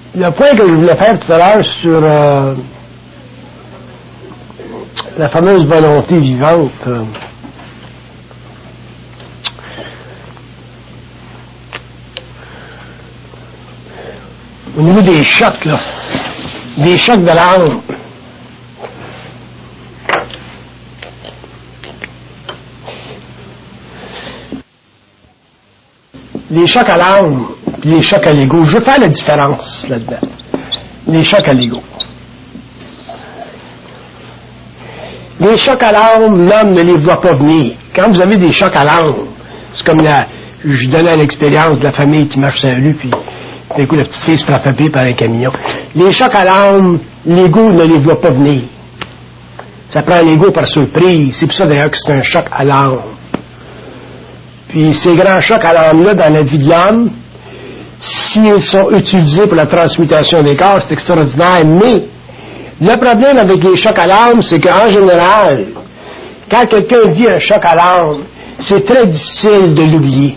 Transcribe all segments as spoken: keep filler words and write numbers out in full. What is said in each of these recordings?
Le point que je voulais faire tout à l'heure sur euh, la fameuse volonté vivante, euh, au niveau des chocs, là, des chocs de l'âme. Les chocs à l'âme et les chocs à l'ego. Je veux faire la différence là-dedans. Les chocs à l'ego. Les chocs à l'âme, l'homme ne les voit pas venir. Quand vous avez des chocs à l'âme, c'est comme la, je donnais l'expérience de la famille qui marche sur la rue, puis d'un coup la petite fille se fait frapper par un camion. Les chocs à l'âme, l'ego ne les voit pas venir. Ça prend l'ego par surprise. C'est pour ça d'ailleurs que c'est un choc à l'âme. Puis ces grands chocs à l'âme-là dans la vie de l'homme, s'ils sont utilisés pour la transmutation des corps, c'est extraordinaire. Mais le problème avec les chocs à l'âme, c'est qu'en général, quand quelqu'un vit un choc à l'âme, c'est très difficile de l'oublier.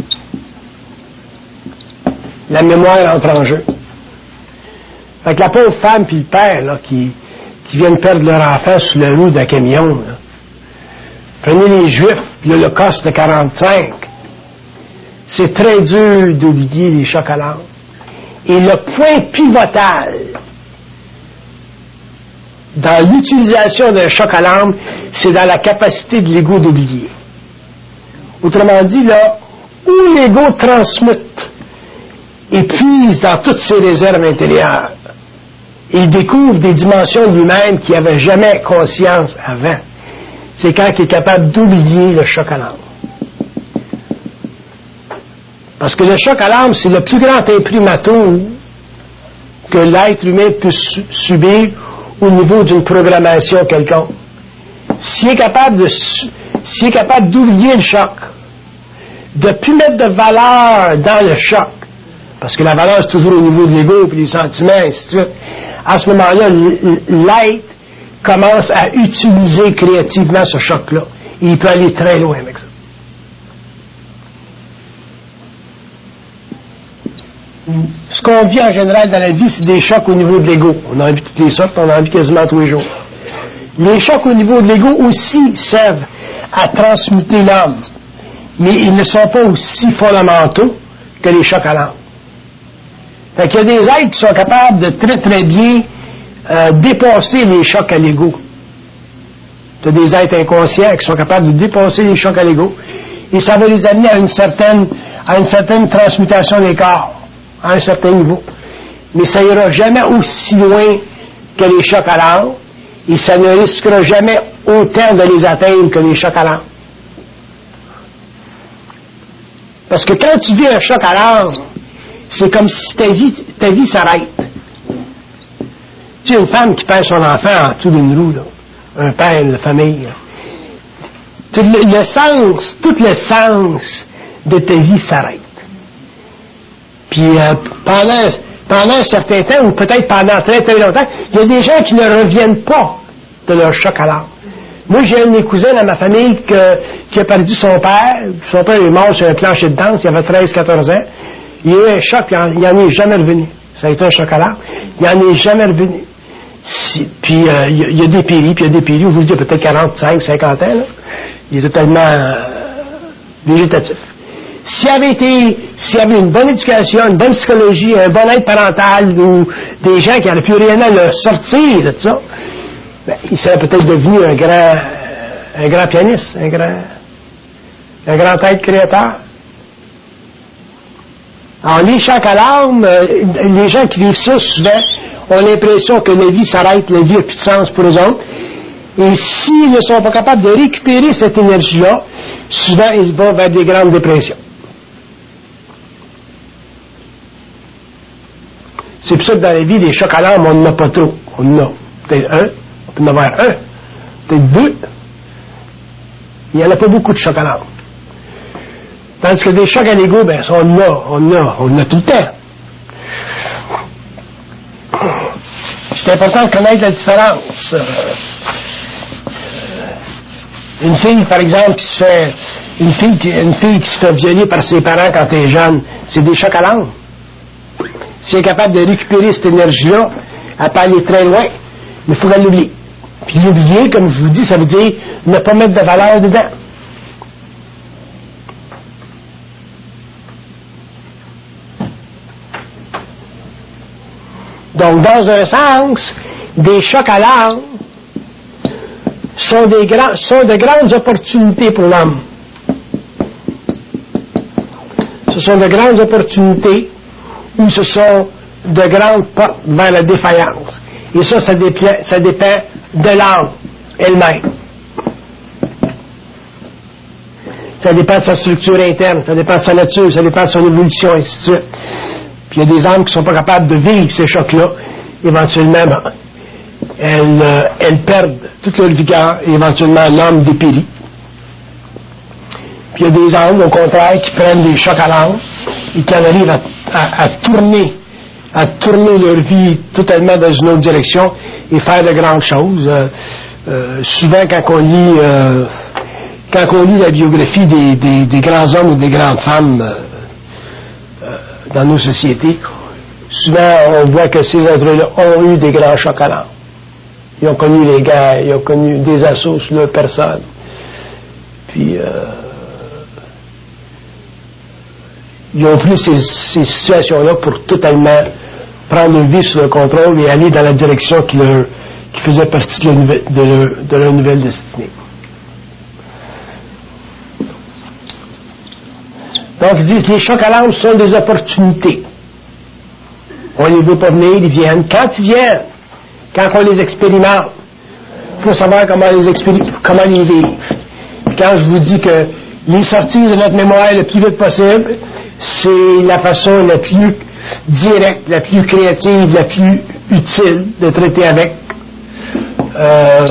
La mémoire entre en jeu. Fait que la pauvre femme puis le père là, qui, qui viennent perdre leur enfant sous la roue d'un camion, là. Prenez les Juifs, l'Holocauste de quarante-cinq. C'est très dur d'oublier les chocs à l'âme. Et le point pivotal dans l'utilisation d'un choc à l'âme, c'est dans la capacité de l'ego d'oublier. Autrement dit, là, où l'ego transmute et puise dans toutes ses réserves intérieures, il découvre des dimensions de lui-même qu'il n'avait jamais conscience avant. C'est quand il est capable d'oublier le choc à l'âme. Parce que le choc à l'âme, c'est le plus grand imprimatur que l'être humain puisse subir au niveau d'une programmation quelconque. S'il est capable de, s'il est capable d'oublier le choc, de ne plus mettre de valeur dans le choc, parce que la valeur c'est toujours au niveau de l'ego et des sentiments, et ainsi de suite, à ce moment-là, l'être commence à utiliser créativement ce choc-là. Et il peut aller très loin avec ça. Ce qu'on vit en général dans la vie, c'est des chocs au niveau de l'ego. On a envie de toutes les sortes, on a envie quasiment tous les jours. Les chocs au niveau de l'ego aussi servent à transmuter l'âme. Mais ils ne sont pas aussi fondamentaux que les chocs à l'âme. Fait qu'il y a des êtres qui sont capables de très très bien Euh, dépasser les chocs à l'ego. Il y a des êtres inconscients qui sont capables de dépasser les chocs à l'ego et ça va les amener à une certaine à une certaine transmutation des corps, à un certain niveau. Mais ça ira jamais aussi loin que les chocs à l'âme et ça ne risquera jamais autant de les atteindre que les chocs à l'âme. Parce que quand tu vis un choc à l'âme, c'est comme si ta vie, ta vie s'arrête. Tu sais, une femme qui perd son enfant en dessous d'une roue, là. Un père, une famille. Là. Tout le, le sens, tout le sens de ta vie s'arrête. Puis euh, pendant, pendant un certain temps, ou peut-être pendant très très longtemps, il y a des gens qui ne reviennent pas de leur choc à l'âme. Moi, j'ai un de mes cousins dans ma famille que, qui a perdu son père. Son père est mort sur un plancher de danse, il avait treize quatorze ans. Il a eu un choc, il n'en est jamais revenu. Ça a été un choc à l'âme. Il n'en est jamais revenu. Si, puis euh, il y, y a des péris, puis il y a des péris, je vous le dis, peut-être quarante-cinq, cinquante ans, là. Il est totalement euh, végétatif. S'il avait été, s'il avait une bonne éducation, une bonne psychologie, un bon aide parental, ou des gens qui auraient pu réellement le sortir de tout ça, ben, il serait peut-être devenu un grand, un grand pianiste, un grand, un grand être créateur. Alors, les chocs à l'âme, euh, les gens qui vivent ça, souvent, ont l'impression que la vie s'arrête, la vie n'a plus de sens pour eux autres. Et s'ils ne sont pas capables de récupérer cette énergie-là, souvent, ils vont vers des grandes dépressions. C'est pour ça que dans la vie, les chocs à l'âme, on n'en a pas trop. On en a peut-être un, on peut en avoir un, peut-être deux. Il n'y en a pas beaucoup de chocs à l'âme. Tandis que des chocs à l'ego, ben, ça, on en a, on en a, on en a tout le temps. C'est important de connaître la différence. Une fille, par exemple, qui se fait, une fille qui, une fille qui se fait violer par ses parents quand elle est jeune, c'est des chocs à l'âme. si elle est capable de récupérer cette énergie-là, elle peut aller très loin, mais il faut qu'elle l'oublie. Puis l'oublier, comme je vous dis, ça veut dire ne pas mettre de valeur dedans. Donc, dans un sens, des chocs à l'âme sont, des grands, sont de grandes opportunités pour l'homme. Ce sont de grandes opportunités ou ce sont de grandes portes vers la défaillance. Et ça, ça dépend, ça dépend de l'âme elle-même. Ça dépend de sa structure interne, ça dépend de sa nature, ça dépend de son évolution, et ainsi de suite. Puis il y a des âmes qui ne sont pas capables de vivre ces chocs-là. Éventuellement, elles, euh, elles perdent toute leur vigueur et éventuellement l'âme dépérit. Puis il y a des âmes, au contraire, qui prennent des chocs à l'âme et qui en arrivent à, à, à tourner, à tourner leur vie totalement dans une autre direction et faire de grandes choses. Euh, euh, souvent, quand on lit, euh, quand on lit la biographie des, des, des grands hommes ou des grandes femmes euh, euh, dans nos sociétés, souvent on voit que ces êtres-là ont eu des grands chocs à l'âme. Ils ont connu les guerres, ils ont connu des assauts sur leur personne. Puis, euh, ils ont pris ces, ces situations-là pour totalement prendre leur vie sous le contrôle et aller dans la direction qui, leur, qui faisait partie de leur, nouvelle, de, leur, de leur nouvelle destinée. Donc, ils disent que les chocs à l'âme sont des opportunités. On ne les veut pas venir, ils viennent. Quand ils viennent, quand on les expérimente, il faut savoir comment les, expéri- comment les vivre. Quand je vous dis que les sortir de notre mémoire le plus vite possible, c'est la façon la plus directe, la plus créative, la plus utile de traiter avec. Euh,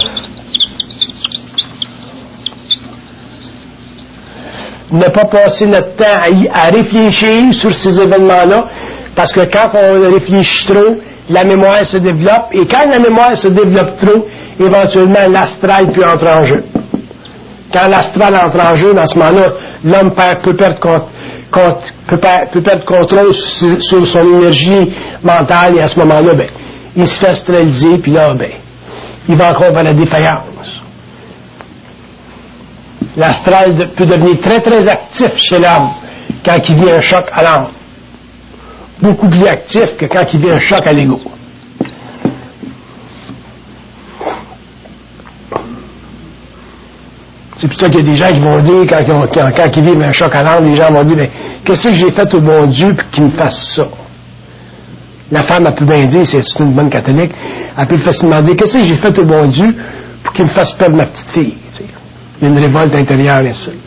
ne pas passer notre temps à, y, à réfléchir sur ces événements-là, parce que quand on réfléchit trop, la mémoire se développe, et quand la mémoire se développe trop, éventuellement l'astral peut entrer en jeu. Quand l'astral entre en jeu, dans ce moment-là, l'homme perd, peut, perdre compte, compte, peut, perdre, peut perdre contrôle sur, sur son énergie mentale, et à ce moment-là, ben, il se fait astraliser, puis là, ben, il va encore vers la défaillance. L'astral de, peut devenir très, très actif chez l'homme quand il vit un choc à l'âme. Beaucoup plus actif que quand il vit un choc à l'ego. C'est plutôt qu'il y a des gens qui vont dire, quand, quand, quand ils vivent un choc à l'âme, les gens vont dire, mais qu'est-ce que j'ai fait au bon Dieu pour qu'il me fasse ça? La femme, elle peut bien dire, c'est une bonne catholique, elle peut facilement dire, qu'est-ce que j'ai fait au bon Dieu pour qu'il me fasse perdre ma petite fille? T'sais. Il y a une révolte intérieure, et ainsi de suite.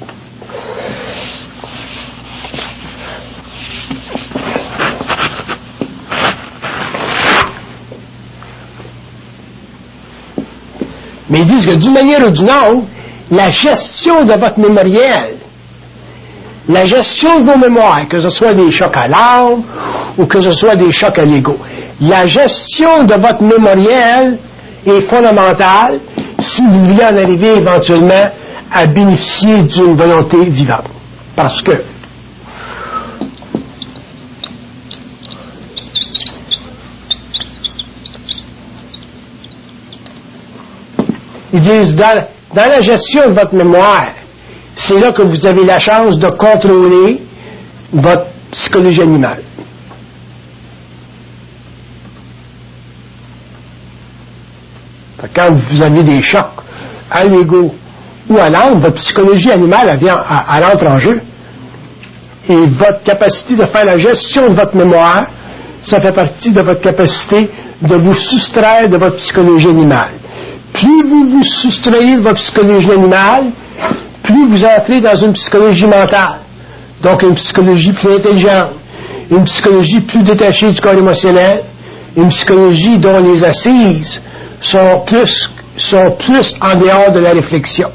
Mais ils disent que d'une manière ou d'une autre, la gestion de votre mémoriel, la gestion de vos mémoires, que ce soit des chocs à l'âme ou que ce soit des chocs à l'ego, la gestion de votre mémoriel est fondamentale si vous voulez en arriver éventuellement à bénéficier d'une volonté vivante. Parce que ils disent, dans, dans la gestion de votre mémoire, c'est là que vous avez la chance de contrôler votre psychologie animale. Quand vous avez des chocs à l'ego ou à l'âme, votre psychologie animale, elle vient, elle entre en jeu. Et votre capacité de faire la gestion de votre mémoire, ça fait partie de votre capacité de vous soustraire de votre psychologie animale. Plus vous vous soustrayez de votre psychologie animale, plus vous entrez dans une psychologie mentale. Donc une psychologie plus intelligente, une psychologie plus détachée du corps émotionnel, une psychologie dont les assises sont plus, sont plus en dehors de la réflexion.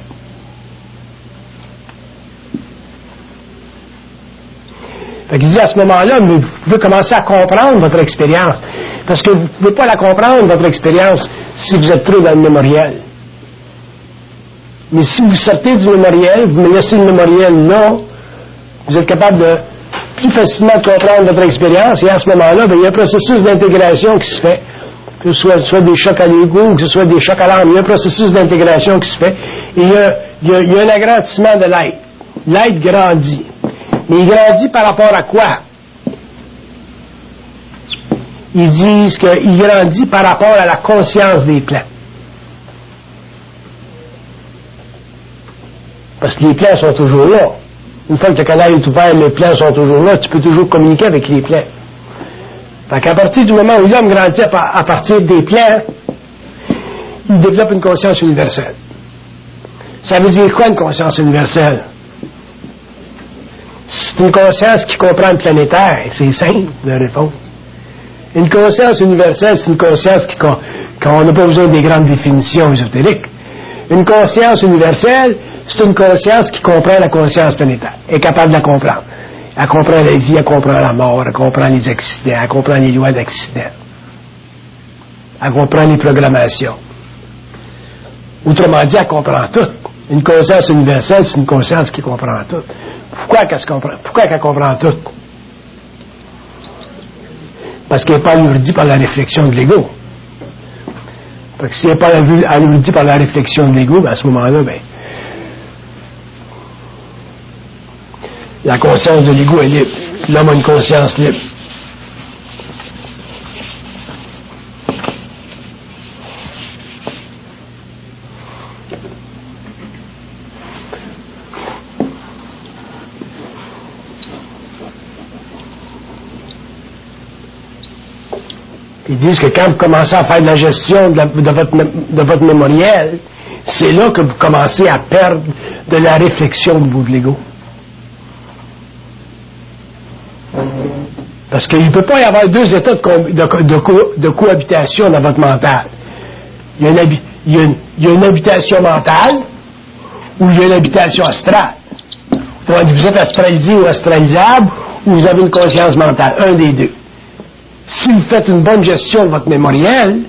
Fait qu'il dit à ce moment-là, mais vous pouvez commencer à comprendre votre expérience. Parce que vous ne pouvez pas la comprendre, votre expérience, si vous êtes trop dans le mémoriel. Mais si vous sortez du mémoriel, vous me laissez le mémoriel là, vous êtes capable de plus facilement de comprendre votre expérience, et à ce moment-là, bien, il y a un processus d'intégration qui se fait, que ce soit, soit des chocs à l'ego, que ce soit des chocs à l'âme, il y a un processus d'intégration qui se fait, et il y a, il y a, il y a un agrandissement de l'être. L'être grandit. Mais il grandit par rapport à quoi? Ils disent qu'il grandit par rapport à la conscience des plans. Parce que les plans sont toujours là. Une fois que le canal est ouvert, les plans sont toujours là, tu peux toujours communiquer avec les plans. Fait qu'à partir du moment où l'homme grandit à partir des plans, il développe une conscience universelle. Ça veut dire quoi une conscience universelle? C'est une conscience qui comprend le planétaire, c'est simple de répondre. Une conscience universelle, c'est une conscience qui, qu'on n'a pas besoin des grandes définitions ésotériques. Une conscience universelle, c'est une conscience qui comprend la conscience planétaire, est capable de la comprendre. Elle comprend la vie, elle comprend la mort, elle comprend les accidents, elle comprend les lois d'accident. Elle comprend les programmations. Autrement dit, elle comprend tout. Une conscience universelle, c'est une conscience qui comprend tout. Pourquoi qu'elle comprend, pourquoi qu'elle comprend tout? Parce qu'elle n'est pas alourdie par la réflexion de l'ego. Parce que si elle n'est pas alourdie par la réflexion de l'ego, ben à ce moment-là, ben, la conscience de l'ego est libre. L'homme a une conscience libre. Ils disent que quand vous commencez à faire de la gestion de, la, de, votre, de votre mémoriel, c'est là que vous commencez à perdre de la réflexion au bout de l'ego. Parce qu'il ne peut pas y avoir deux états de, co- de, co- de, co- de cohabitation dans votre mental. Il y, a une, habi- il, y a une, il y a une habitation mentale ou il y a une habitation astrale. Autrement dit, vous êtes astralisé ou astralisable ou vous avez une conscience mentale. Un des deux. Si vous faites une bonne gestion de votre mémoriel,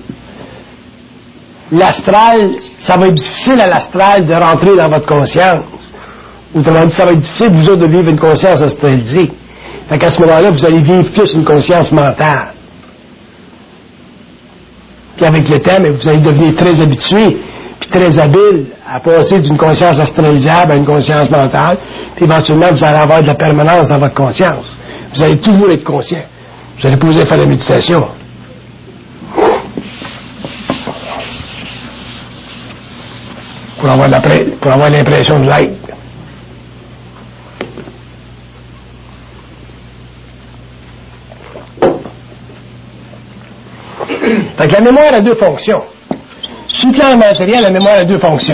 l'astral, ça va être difficile à l'astral de rentrer dans votre conscience. Autrement dit, ça va être difficile vous autres de vivre une conscience astralisée. Fait qu'à ce moment-là, vous allez vivre plus une conscience mentale. Puis avec le temps, vous allez devenir très habitué, puis très habile à passer d'une conscience astralisable à une conscience mentale, puis éventuellement, vous allez avoir de la permanence dans votre conscience. Vous allez toujours être conscient. Vous allez pas oser faire la méditation. Pour avoir, la pré- pour avoir l'impression de l'être. Fait que la mémoire a deux fonctions. Sur le plan matériel, la mémoire a deux fonctions.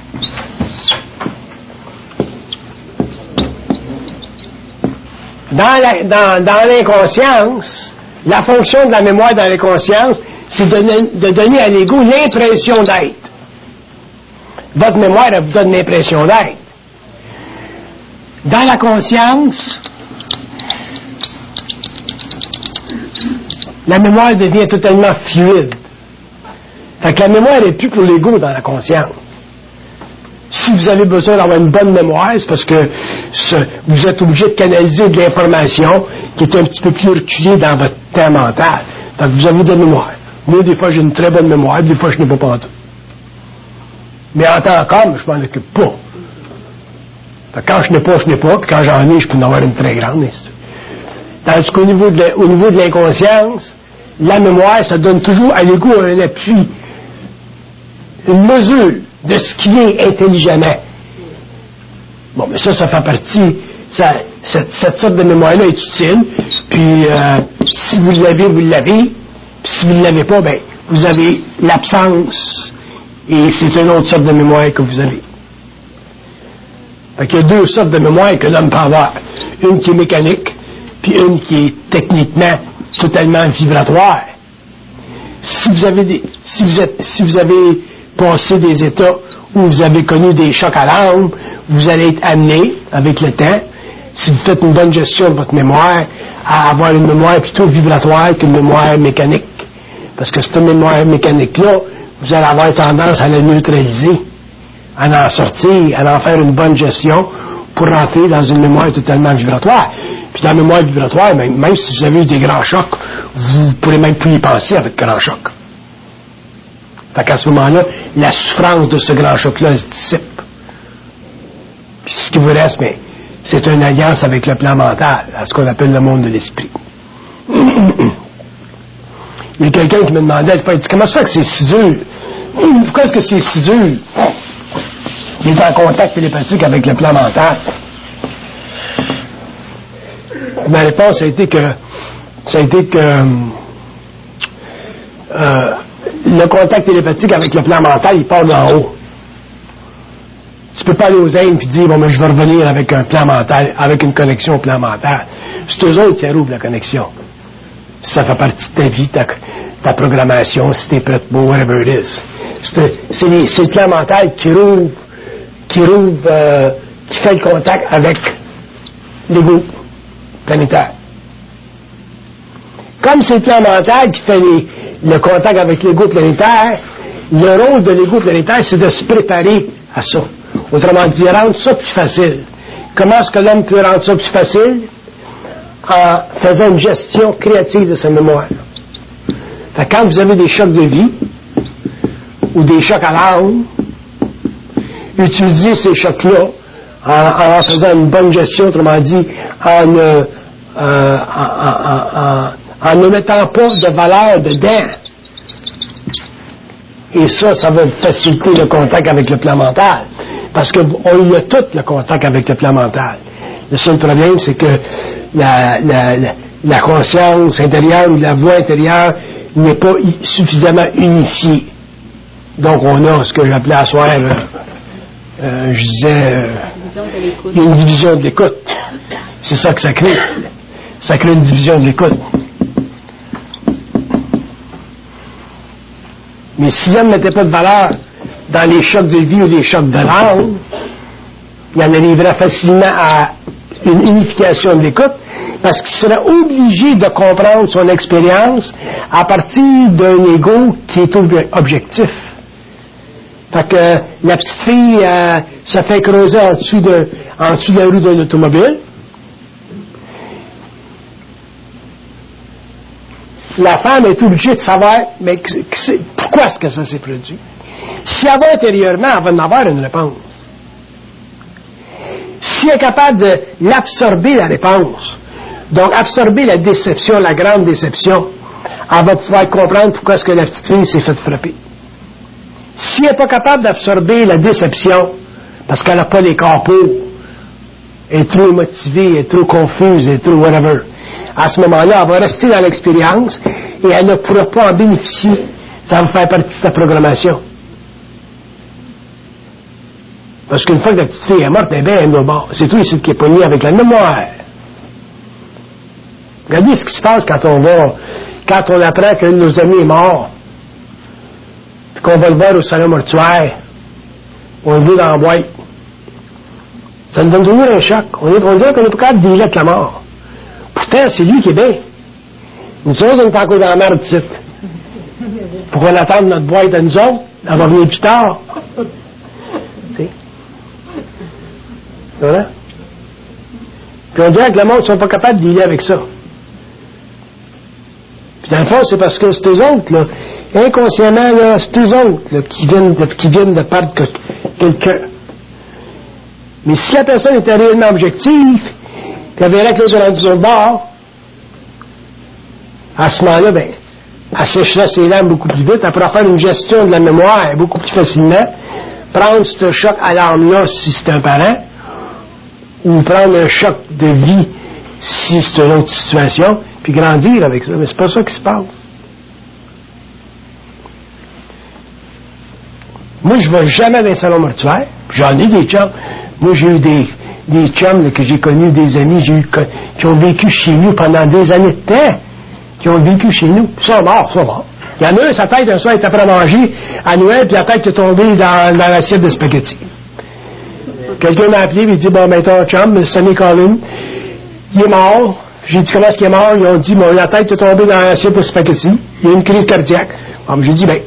Dans, la, dans, dans l'inconscience, la fonction de la mémoire dans l'inconscience, c'est de, de donner à l'ego l'impression d'être. Votre mémoire, elle vous donne l'impression d'être. Dans la conscience, la mémoire devient totalement fluide. Fait que la mémoire n'est plus pour l'ego dans la conscience. Si vous avez besoin d'avoir une bonne mémoire, c'est parce que ce, vous êtes obligé de canaliser de l'information qui est un petit peu plus reculée dans votre temps mental. Fait que vous avez de la mémoire. Moi, des fois, j'ai une très bonne mémoire, des fois, je n'ai pas pantoute. Mais en tant qu'homme, je m'en occupe pas. Fait que quand je n'ai pas, je n'ai pas, puis quand j'en ai, je peux en avoir une très grande. Tandis qu'au niveau de, au niveau de l'inconscience, la mémoire, ça donne toujours à l'ego un appui, une mesure de ce qui est intelligemment. Bon, mais ça, ça fait partie, ça, cette, cette sorte de mémoire-là est utile, puis euh, si vous l'avez, vous l'avez, puis si vous ne l'avez pas, ben, vous avez l'absence, et c'est une autre sorte de mémoire que vous avez. Fait qu'il y a deux sortes de mémoire que l'homme peut avoir. Une qui est mécanique, puis une qui est techniquement totalement vibratoire. Si vous avez des, si vous êtes, si vous avez passé des états où vous avez connu des chocs à l'âme, vous allez être amené, avec le temps, si vous faites une bonne gestion de votre mémoire, à avoir une mémoire plutôt vibratoire qu'une mémoire mécanique. Parce que cette mémoire mécanique-là, vous allez avoir tendance à la neutraliser, à en sortir, à en faire une bonne gestion pour rentrer dans une mémoire totalement vibratoire. Puis dans la mémoire vibratoire, même, même si vous avez eu des grands chocs, vous ne pourrez même plus y penser avec grand choc. Fait qu'à ce moment-là, la souffrance de ce grand choc-là se dissipe. Puis ce qui vous reste, mais c'est une alliance avec le plan mental, à ce qu'on appelle le monde de l'esprit. Il y a quelqu'un qui me demandait, il dit, comment ça fait que c'est si dur? Pourquoi est-ce que c'est si dur? Il est en contact télépathique avec le plan mental. Ma réponse a été que ça a été que euh, le contact télépathique avec le plan mental, il part d'en haut. Tu peux pas aller aux Indes et dire, bon, mais je vais revenir avec un plan mental, avec une connexion au plan mental. C'est eux autres qui rouvrent la connexion. Ça fait partie de ta vie, ta, ta programmation, si t'es prêt pour whatever it is. C'est, c'est, les, c'est le plan mental qui rouvre, qui rouvre, euh, qui fait le contact avec l'ego planétaire. Comme c'est le plan mental qui fait les, le contact avec l'ego planétaire, le rôle de l'ego planétaire, c'est de se préparer à ça. Autrement dit, rendre ça plus facile. Comment est-ce que l'homme peut rendre ça plus facile? En faisant une gestion créative de sa mémoire. Fait que quand vous avez des chocs de vie, ou des chocs à l'âme, utilisez ces chocs-là en, en faisant une bonne gestion, autrement dit, en, euh, euh, en, en, en, en ne mettant pas de valeur dedans. Et ça, ça va faciliter le contact avec le plan mental. Parce qu'on a tout le contact avec le plan mental. Le seul problème, c'est que la, la, la, la conscience intérieure ou la voix intérieure n'est pas suffisamment unifiée. Donc, on a ce que j'appelais à soir, euh, euh, je disais, euh, une division de l'écoute. C'est ça que ça crée. Ça crée une division de l'écoute. Mais si l'homme ne mettait pas de valeur dans les chocs de vie ou les chocs de l'âme, il en arriverait facilement à une unification de l'écoute, parce qu'il serait obligé de comprendre son expérience à partir d'un ego qui est objectif. Fait que la petite fille euh, se fait creuser en dessous de, en dessous de la roue d'un automobile. La femme est obligée de savoir mais c'est, pourquoi est-ce que ça s'est produit. Si elle va intérieurement, elle va en avoir une réponse. Si elle est capable de l'absorber, la réponse, donc absorber la déception, la grande déception, elle va pouvoir comprendre pourquoi est-ce que la petite fille s'est fait frapper. Si elle n'est pas capable d'absorber la déception, parce qu'elle n'a pas les corps pour, elle est trop motivée, elle est trop confuse, elle est trop whatever, à ce moment-là, elle va rester dans l'expérience et elle ne pourra pas en bénéficier. Ça va faire partie de sa programmation. Parce qu'une fois que la petite fille est morte, eh bien, elle est morte. C'est tout ici qui est pogné avec la mémoire. Regardez ce qui se passe quand on va, quand on apprend qu'un de nos amis est mort, puis qu'on va le voir au salon mortuaire, on le voit dans la boîte. Ça nous donne toujours un choc. On, est, on dirait qu'on n'est pas capable de dealer avec la mort. Pourtant, c'est lui qui est bien. Nous autres, on est encore dans la merde, tu sais. Pourquoi on attend notre boîte à nous autres? Elle va venir plus tard. Tu sais? Voilà. Puis on dirait que le monde ne sont pas capables de dealer avec ça. Puis dans le fond, c'est parce que c'est eux autres, là, inconsciemment, là, c'est eux autres là, qui, viennent de, qui viennent de perdre que, quelqu'un. Mais si la personne était réellement objective, qu'elle verrait que l'autre est rendu sur le bord, à ce moment-là, ben, elle sécherait ses larmes beaucoup plus vite, elle pourra faire une gestion de la mémoire beaucoup plus facilement, prendre ce choc à l'âme-là si c'est un parent, ou prendre un choc de vie si c'est une autre situation, puis grandir avec ça. Mais c'est pas ça qui se passe. Moi, je ne vais jamais dans un salon mortuaire. J'en ai des chums. Moi, j'ai eu des, des chums là, que j'ai connus, des amis j'ai eu, qui ont vécu chez nous pendant des années de temps, qui ont vécu chez nous. Ils sont morts, ils sont morts. Il y en a un, sa tête, un soir, il est après manger à Noël, puis la tête est tombée dans, dans l'assiette de spaghettis. Quelqu'un m'a appelé, et il dit, bon, ben, ton chum, Sonny Collin, il est mort. J'ai dit, comment est-ce qu'il est mort? Ils ont dit, bon, la tête est tombée dans l'assiette de spaghettis. Il y a une crise cardiaque. Bon, j'ai dit, ben,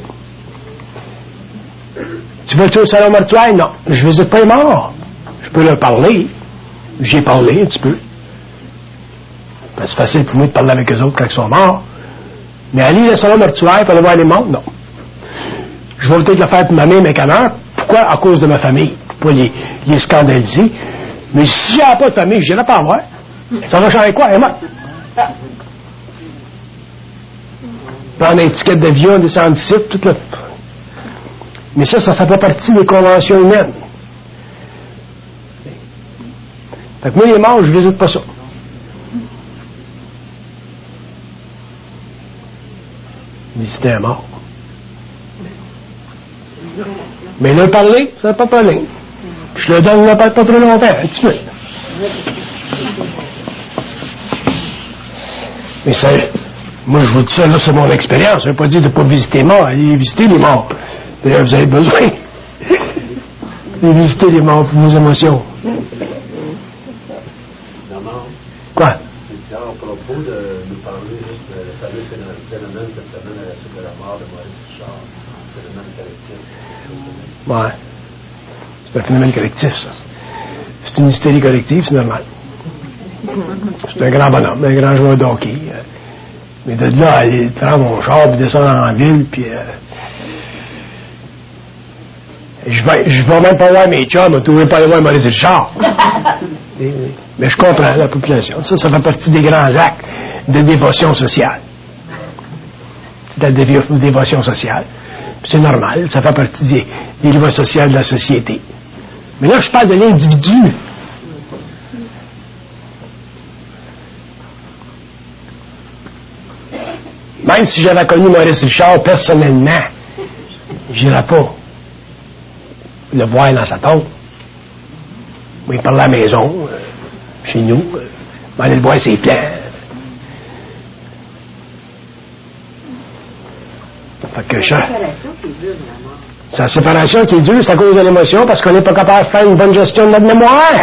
tu veux-tu au salon mortuaire? Non. Je visite pas les morts. Je peux leur parler. J'ai parlé un petit peu. Ben, c'est facile pour moi de parler avec eux autres quand ils sont morts. Mais aller dans le salon mortuaire pour aller voir les morts, non. Je vais peut-être le faire pour ma mère, mais quand pourquoi? À cause de ma famille. Pour pas les, les scandaliser. Mais si j'avais pas de famille, je n'irais pas en voir. Ça va changer quoi? Elle est morte. Prendre une étiquette d'avion, descendre ici, tout le... Mais ça, ça ne fait pas partie des conventions humaines. Fait que moi, les morts, je ne visite pas ça. Visiter un mort. Mais le parler, ça n'a pas parlé. Je le donne, ne parle pas trop longtemps, un petit peu. Mais ça, moi, je vous dis ça, là, c'est mon expérience. Ça ne veut pas dire de ne pas visiter les morts. Allez visiter les morts. D'ailleurs, vous avez besoin de visiter les morts pour vos émotions. Quoi? À propos de nous parler juste de le fameux phénomène cette semaine à la suite de la mort de Maurice Richard, phénomène collectif. Ouais. C'est un phénomène collectif, ça. C'est une hystérie collective, c'est normal. C'est un grand bonhomme, un grand joueur de hockey. Mais de là, aller prendre mon char, puis descendre en ville, puis... Euh, je vais, je vais même pas voir mes chums, mais tu ne veux pas aller voir Maurice Richard. Mais je comprends la population. Ça, ça fait partie des grands actes de dévotion sociale. C'est la dévo- dévotion sociale. C'est normal, ça fait partie des, des lois sociales de la société. Mais là, je parle de l'individu. Même si j'avais connu Maurice Richard personnellement, je n'irais pas le voir dans sa tombe. Oui, il parle à la maison, euh, chez nous, euh, on va aller le voir ses plans. Fait que je... C'est la séparation qui est dure, c'est à cause de l'émotion, parce qu'on n'est pas capable de faire une bonne gestion de notre mémoire.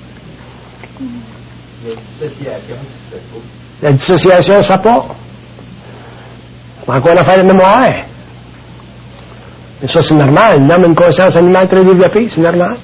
La dissociation, ça se fait pas. La dissociation ne se fait pas. C'est encore une affaire de mémoire. Mais ça, c'est normal. L'homme a une conscience animale très développée, c'est normal.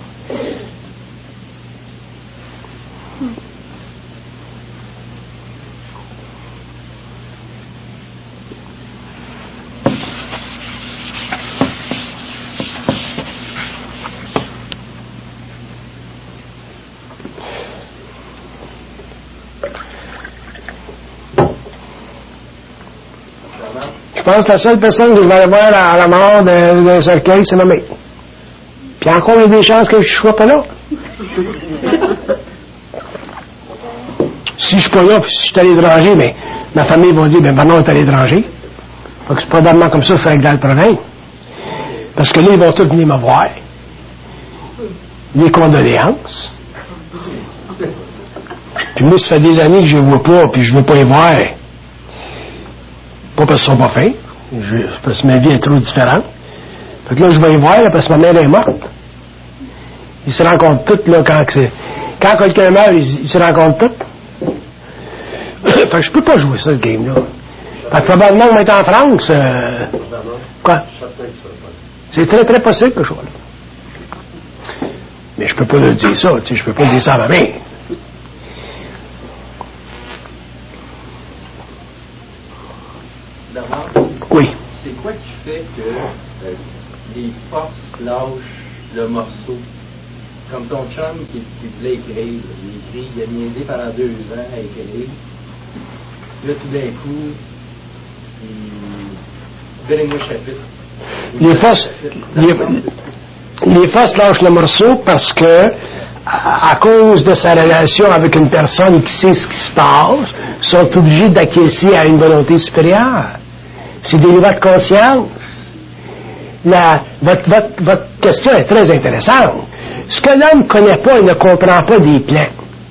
Je pense que la seule personne que je vais aller voir à la mort d'un cercueil, c'est ma mère. Puis encore, il y a des chances que je ne sois pas là. Si je ne suis pas là, puis si je suis à l'étranger, mais ma famille va dire, ben maintenant on est à l'étranger. Fait que c'est probablement comme ça que ça règle le problème. Parce que là, ils vont tous venir me voir. Les condoléances. Puis moi, ça fait des années que je ne les vois pas, puis je ne veux pas les voir. Pas parce qu'ils sont pas fins, je, parce que ma vie est trop différente. Fait que là, je vais y voir, là, parce que ma mère est morte. Ils se rencontrent toutes, là, quand, c'est, quand quelqu'un meurt, ils, ils se rencontrent toutes. Fait que je peux pas jouer ça, ce game-là. Fait que probablement, on va être en France. Euh, quoi? C'est très, très possible que je sois là. Mais je peux pas leur dire ça, tu sais, je peux pas dire ça à ma mère. D'abord, oui. C'est quoi qui fait que euh, les forces lâchent le morceau? Comme ton chum qui, qui voulait écrire, il écrit, il a niaisé pendant deux ans à écrire. Là, tout d'un coup, il... donnez-moi le chapitre. Les forces, les, les forces lâchent le morceau parce que, à, à cause de sa relation avec une personne qui sait ce qui se passe, sont obligés d'acquiescer à une volonté supérieure. C'est des lois de conscience. La, votre, votre, votre question est très intéressante. Ce que l'homme ne connaît pas, il ne comprend pas des plans.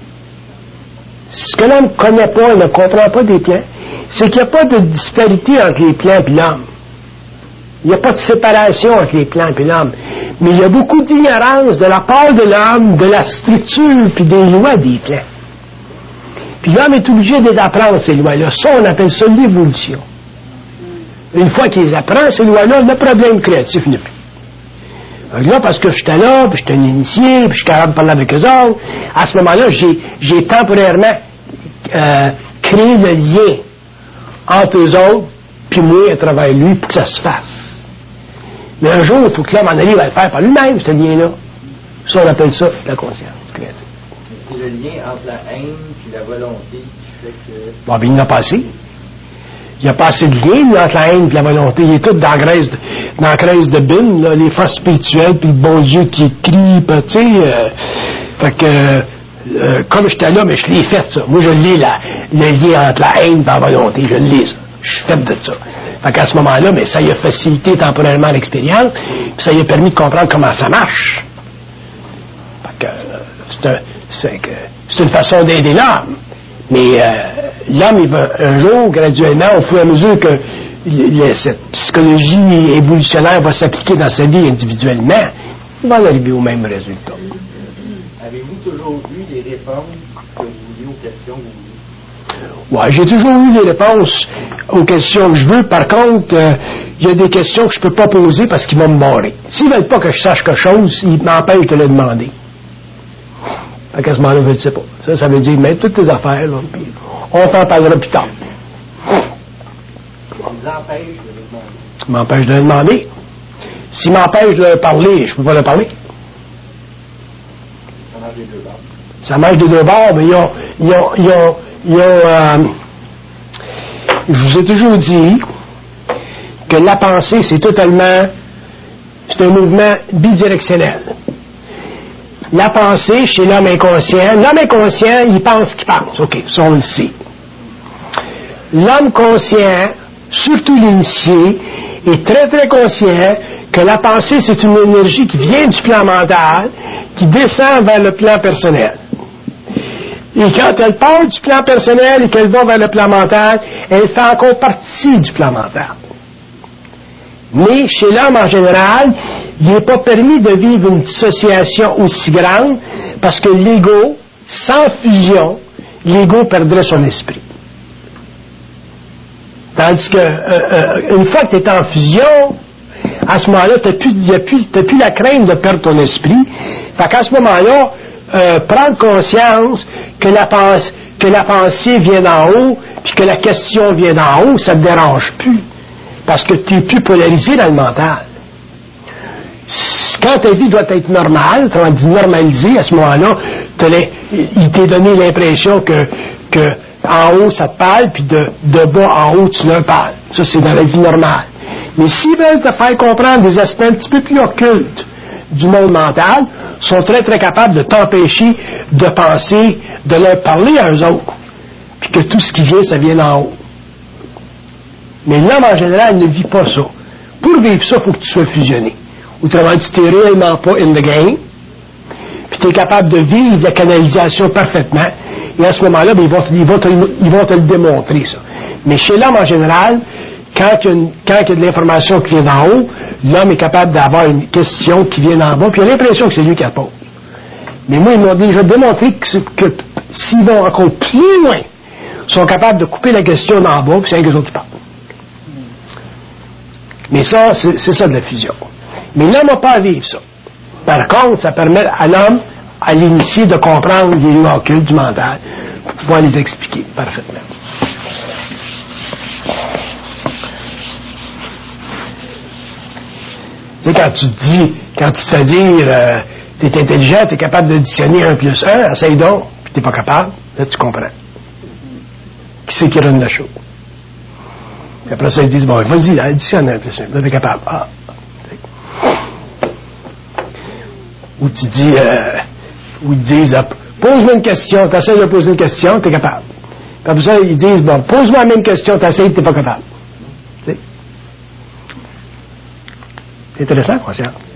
Ce que l'homme ne connaît pas, il ne comprend pas des plans, c'est qu'il n'y a pas de disparité entre les plans et l'homme. Il n'y a pas de séparation entre les plans et l'homme. Mais il y a beaucoup d'ignorance de la part de l'homme, de la structure puis des lois des plans. Puis l'homme est obligé d'apprendre ces lois-là. Ça, on appelle ça l'évolution. Une fois qu'il les apprend, ces lois-là, le problème créatif n'est plus. Là, parce que j'étais là, puis j'étais un initié, puis je suis capable de parler avec eux autres, à ce moment-là, j'ai, j'ai temporairement euh, créé le lien entre eux autres, puis moi, à travers lui, pour que ça se fasse. Mais un jour, il faut que l'homme en arrive à le faire par lui-même, ce lien-là. Ça, on appelle ça la conscience créative. C'est le lien entre la haine et la volonté qui fait que... Bon, ben, il n'a pas assez. Il n'y a pas assez de lien lui, entre la haine et la volonté. Il est tout dans la graisse de, dans la graisse de Bin, là, les forces spirituelles, puis le bon Dieu qui écrit, tu sais. Euh, fait que, euh, comme j'étais là, mais je l'ai fait, ça. Moi, je lis la, le lien entre la haine et la volonté. Je le lis, ça. Je suis fait de ça. Fait qu'à ce moment-là, mais ça y a facilité temporairement l'expérience, puis ça y a permis de comprendre comment ça marche. Fait que, euh, c'est, un, c'est, que, c'est une façon d'aider l'homme. Mais euh, l'homme, il va un jour, graduellement, au fur et à mesure que le, cette psychologie évolutionnaire va s'appliquer dans sa vie individuellement, il va en arriver au même résultat. Avez-vous toujours eu des réponses que vous vouliez aux questions que vous vouliez? Oui, j'ai toujours eu des réponses aux questions que je veux. Par contre, euh, il y a des questions que je ne peux pas poser parce qu'ils vont me barrer. S'ils ne veulent pas que je sache quelque chose, ils m'empêchent de le demander. Fait qu'à ce moment-là, je ne le sais pas. Ça, ça veut dire, mais toutes tes affaires, là, puis on t'en parlera plus tard. Ils vous empêchent de le demander. Ils m'empêchent de le demander. S'ils m'empêchent de le parler, je ne peux pas le parler. Ça marche des deux bords. Ça marche des deux bords, mais ils ont... Ils ont, ils ont, ils ont euh, je vous ai toujours dit que la pensée, c'est totalement... C'est un mouvement bidirectionnel. La pensée, chez l'homme inconscient, l'homme inconscient, il pense qu'il pense. OK, ça, on le sait. L'homme conscient, surtout l'initié, est très, très conscient que la pensée, c'est une énergie qui vient du plan mental, qui descend vers le plan personnel. Et quand elle part du plan personnel et qu'elle va vers le plan mental, elle fait encore partie du plan mental. Mais chez l'homme en général, il n'est pas permis de vivre une dissociation aussi grande parce que l'ego, sans fusion, l'ego perdrait son esprit. Tandis que euh, euh, une fois que tu es en fusion, à ce moment-là, tu n'as plus, plus, plus la crainte de perdre ton esprit. Fait qu'à ce moment-là, euh, prendre conscience que la, pense, que la pensée vient d'en haut, puis que la question vient d'en haut, ça ne te dérange plus. Parce que tu es plus polarisé dans le mental. Quand ta vie doit être normale, autrement dit normalisée, à ce moment-là, il t'est donné l'impression que, que en haut ça te parle, puis de, de bas en haut tu leur parles. Ça, c'est dans la vie normale. Mais s'ils veulent te faire comprendre des aspects un petit peu plus occultes du monde mental, sont très très capables de t'empêcher de penser, de leur parler à eux autres. Puis que tout ce qui vient, ça vient d'en haut. Mais l'homme, en général, ne vit pas ça. Pour vivre ça, il faut que tu sois fusionné. Autrement dit, tu n'es réellement pas in the game, puis tu es capable de vivre la canalisation parfaitement, et à ce moment-là, bien, ils, vont te, ils, vont te, ils vont te le démontrer, ça. Mais chez l'homme, en général, quand il y a, une, quand il y a de l'information qui vient d'en haut, l'homme est capable d'avoir une question qui vient d'en bas, puis il a l'impression que c'est lui qui la pose. Mais moi, ils m'ont déjà démontré que, que s'ils vont encore plus loin, ils sont capables de couper la question d'en bas, puis c'est un que autres qui parlent. Mais ça, c'est, c'est ça de la fusion. Mais l'homme n'a pas à vivre ça. Par contre, ça permet à l'homme, à l'initié, de comprendre les lois occultes du mental, pour pouvoir les expliquer parfaitement. Tu sais, quand tu te dis, quand tu te fais dire, euh, tu es intelligent, tu es capable d'additionner un plus un, essaye donc, puis tu n'es pas capable, là tu comprends. Qui c'est qui donne la chose? Puis après ça, ils disent, bon, vas-y, là, additionne un plus un, là tu es capable. Ah. Ou tu dis, euh, ou ils disent, ah, pose-moi une question, tu essaies de poser une question, tu es capable. Puis après ça, ils disent, bon, pose-moi la même question, tu essaies, tu n'es pas capable. C'est intéressant, conscience.